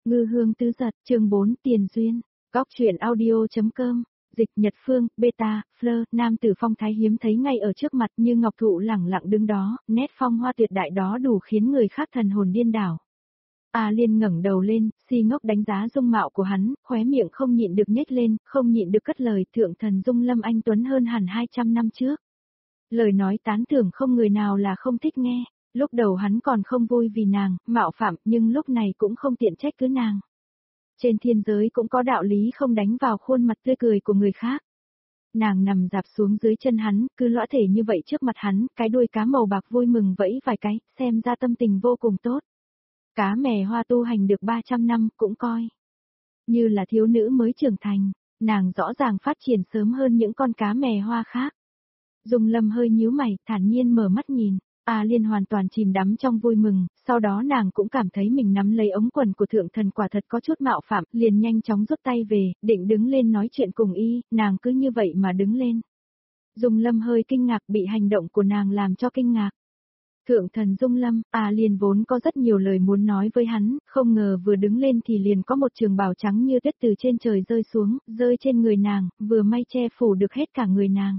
Ngư hương tứ giật, chương 4 tiền duyên, góc truyện audio.com, dịch Nhật Phương, beta, Fleur, nam tử phong thái hiếm thấy ngay ở trước mặt như ngọc thụ lẳng lặng đứng đó, nét phong hoa tuyệt đại đó đủ khiến người khác thần hồn điên đảo. A Liên ngẩng đầu lên, si ngốc đánh giá dung mạo của hắn, khóe miệng không nhịn được nhếch lên, không nhịn được cất lời thượng thần Dung Lâm anh tuấn hơn hẳn 200 năm trước. Lời nói tán thưởng không người nào là không thích nghe. Lúc đầu hắn còn không vui vì nàng, mạo phạm, nhưng lúc này cũng không tiện trách cứ nàng. Trên thiên giới cũng có đạo lý không đánh vào khuôn mặt tươi cười của người khác. Nàng nằm dạp xuống dưới chân hắn, cứ lõa thể như vậy trước mặt hắn, cái đuôi cá màu bạc vui mừng vẫy vài cái, xem ra tâm tình vô cùng tốt. Cá mè hoa tu hành được 300 năm, cũng coi như là thiếu nữ mới trưởng thành, nàng rõ ràng phát triển sớm hơn những con cá mè hoa khác. Dung Lâm hơi nhíu mày, thản nhiên mở mắt nhìn. A Liên hoàn toàn chìm đắm trong vui mừng, sau đó nàng cũng cảm thấy mình nắm lấy ống quần của thượng thần quả thật có chút mạo phạm, liền nhanh chóng rút tay về, định đứng lên nói chuyện cùng y, nàng cứ như vậy mà đứng lên. Dung Lâm hơi kinh ngạc, bị hành động của nàng làm cho kinh ngạc. Thượng thần Dung Lâm, A Liên vốn có rất nhiều lời muốn nói với hắn, không ngờ vừa đứng lên thì liền có một trường bào trắng như tuyết từ trên trời rơi xuống, rơi trên người nàng, vừa may che phủ được hết cả người nàng.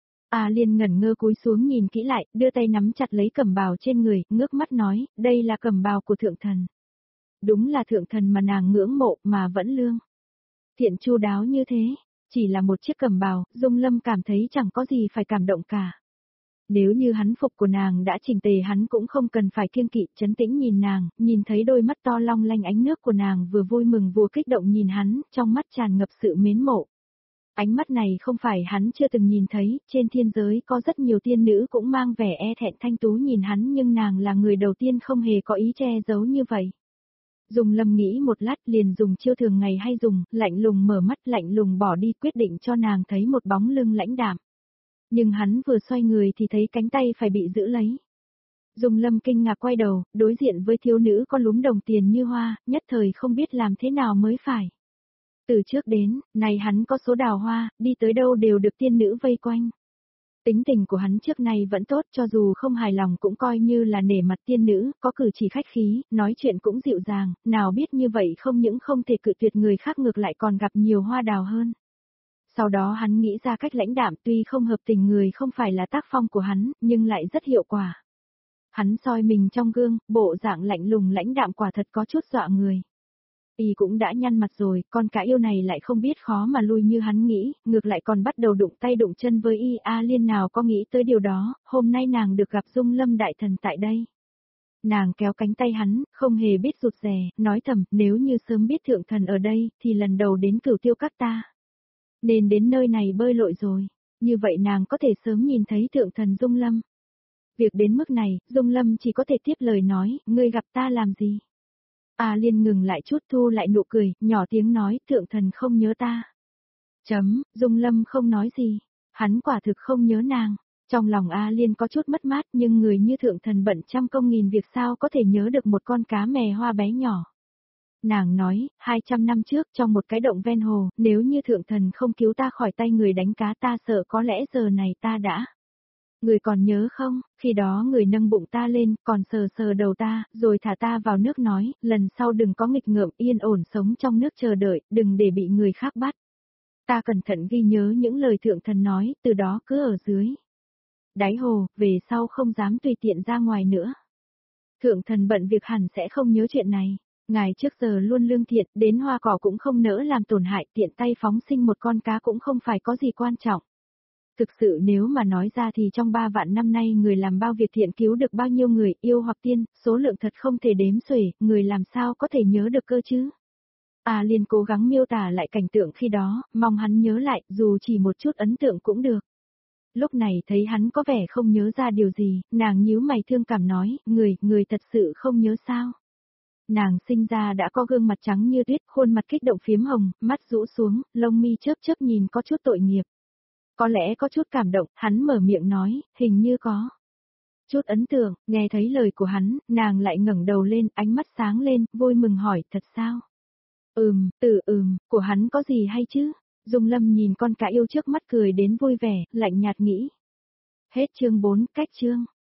A Liên ngẩn ngơ cúi xuống nhìn kỹ lại, đưa tay nắm chặt lấy cẩm bào trên người, ngước mắt nói, đây là cẩm bào của thượng thần. Đúng là thượng thần mà nàng ngưỡng mộ mà vẫn lương. Thiện chu đáo như thế, chỉ là một chiếc cẩm bào, Dung Lâm cảm thấy chẳng có gì phải cảm động cả. Nếu như hắn phục của nàng đã chỉnh tề hắn cũng không cần phải kiêng kỵ, trấn tĩnh nhìn nàng, nhìn thấy đôi mắt to long lanh ánh nước của nàng vừa vui mừng vừa kích động nhìn hắn, trong mắt tràn ngập sự mến mộ. Ánh mắt này không phải hắn chưa từng nhìn thấy, trên thiên giới có rất nhiều tiên nữ cũng mang vẻ e thẹn thanh tú nhìn hắn nhưng nàng là người đầu tiên không hề có ý che giấu như vậy. Dung Lâm nghĩ một lát liền dùng chiêu thường ngày hay dùng, lạnh lùng mở mắt lạnh lùng bỏ đi quyết định cho nàng thấy một bóng lưng lãnh đạm. Nhưng hắn vừa xoay người thì thấy cánh tay phải bị giữ lấy. Dung Lâm kinh ngạc quay đầu, đối diện với thiếu nữ có lúm đồng tiền như hoa, nhất thời không biết làm thế nào mới phải. Từ trước đến, này hắn có số đào hoa, đi tới đâu đều được tiên nữ vây quanh. Tính tình của hắn trước nay vẫn tốt cho dù không hài lòng cũng coi như là nể mặt tiên nữ, có cử chỉ khách khí, nói chuyện cũng dịu dàng, nào biết như vậy không những không thể cự tuyệt người khác ngược lại còn gặp nhiều hoa đào hơn. Sau đó hắn nghĩ ra cách lãnh đạm tuy không hợp tình người không phải là tác phong của hắn, nhưng lại rất hiệu quả. Hắn soi mình trong gương, bộ dạng lạnh lùng lãnh đạm quả thật có chút dọa người. Y cũng đã nhăn mặt rồi, con cá yêu này lại không biết khó mà lui như hắn nghĩ, ngược lại còn bắt đầu đụng tay đụng chân với Y. A Liên nào có nghĩ tới điều đó, hôm nay nàng được gặp Dung Lâm đại thần tại đây. Nàng kéo cánh tay hắn, không hề biết rụt rè, nói thầm, nếu như sớm biết thượng thần ở đây, thì lần đầu đến Cửu Tiêu Các ta. Nên đến nơi này bơi lội rồi, như vậy nàng có thể sớm nhìn thấy thượng thần Dung Lâm. Việc đến mức này, Dung Lâm chỉ có thể tiếp lời nói, ngươi gặp ta làm gì? A Liên ngừng lại chút thu lại nụ cười, nhỏ tiếng nói, thượng thần không nhớ ta. Dung Lâm không nói gì, hắn quả thực không nhớ nàng. Trong lòng A Liên có chút mất mát nhưng người như thượng thần bận trăm công nghìn việc sao có thể nhớ được một con cá mè hoa bé nhỏ. Nàng nói, 200 năm trước trong một cái động ven hồ, nếu như thượng thần không cứu ta khỏi tay người đánh cá ta sợ có lẽ giờ này ta đã. Người còn nhớ không, khi đó người nâng bụng ta lên, còn sờ sờ đầu ta, rồi thả ta vào nước nói, lần sau đừng có nghịch ngợm yên ổn sống trong nước chờ đợi, đừng để bị người khác bắt. Ta cẩn thận ghi nhớ những lời thượng thần nói, từ đó cứ ở dưới đáy hồ, về sau không dám tùy tiện ra ngoài nữa. Thượng thần bận việc hẳn sẽ không nhớ chuyện này. Ngài trước giờ luôn lương thiện, đến hoa cỏ cũng không nỡ làm tổn hại, tiện tay phóng sinh một con cá cũng không phải có gì quan trọng. Thực sự nếu mà nói ra thì trong 3 vạn năm nay người làm bao việc thiện cứu được bao nhiêu người, yêu hoặc tiên, số lượng thật không thể đếm xuể, người làm sao có thể nhớ được cơ chứ? A Liên cố gắng miêu tả lại cảnh tượng khi đó, mong hắn nhớ lại, dù chỉ một chút ấn tượng cũng được. Lúc này thấy hắn có vẻ không nhớ ra điều gì, nàng nhíu mày thương cảm nói, người thật sự không nhớ sao? Nàng sinh ra đã có gương mặt trắng như tuyết, khuôn mặt kích động phiếm hồng, mắt rũ xuống, lông mi chớp chớp nhìn có chút tội nghiệp. Có lẽ có chút cảm động, hắn mở miệng nói, hình như có chút ấn tượng, nghe thấy lời của hắn, nàng lại ngẩng đầu lên, ánh mắt sáng lên, vui mừng hỏi, thật sao? Từ của hắn có gì hay chứ? Dung Lâm nhìn con cá yêu trước mắt cười đến vui vẻ, lạnh nhạt nghĩ. Hết chương 4, cách chương.